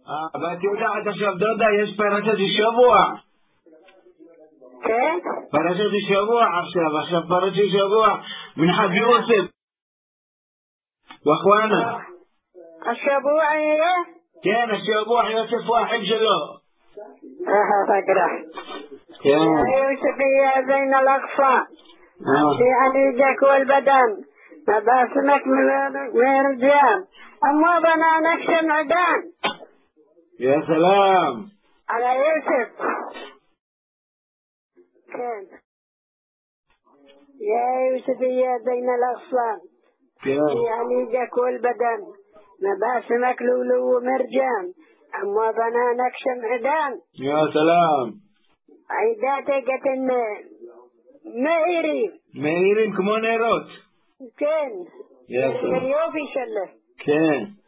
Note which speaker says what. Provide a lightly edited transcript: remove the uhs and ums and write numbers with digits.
Speaker 1: ואת יודעת עכשיו דודה, יש פרשת השבוע.
Speaker 2: כן?
Speaker 1: פרשת השבוע עכשיו פרשת השבוע מנחת יוסף ואחואנה.
Speaker 2: השבוע יהיה?
Speaker 1: כן, השבוע יוסף ואחים שלו.
Speaker 2: فقرة
Speaker 1: כן.
Speaker 2: يوسف يا بين الأقصى في عليك والبدن مباسمك مرجان أما بنانك شمعدان.
Speaker 1: يا سلام
Speaker 2: على يوسف. كان يا يوسف يا بين الأغصان في عليك والبدن مباسمك لولو ومرجان أما بنانك شمعدان.
Speaker 1: يا سلام
Speaker 2: عيداتك مائرين
Speaker 1: كمو نيروت.
Speaker 2: كان
Speaker 1: يا سلام
Speaker 2: مريوفي شله
Speaker 1: كان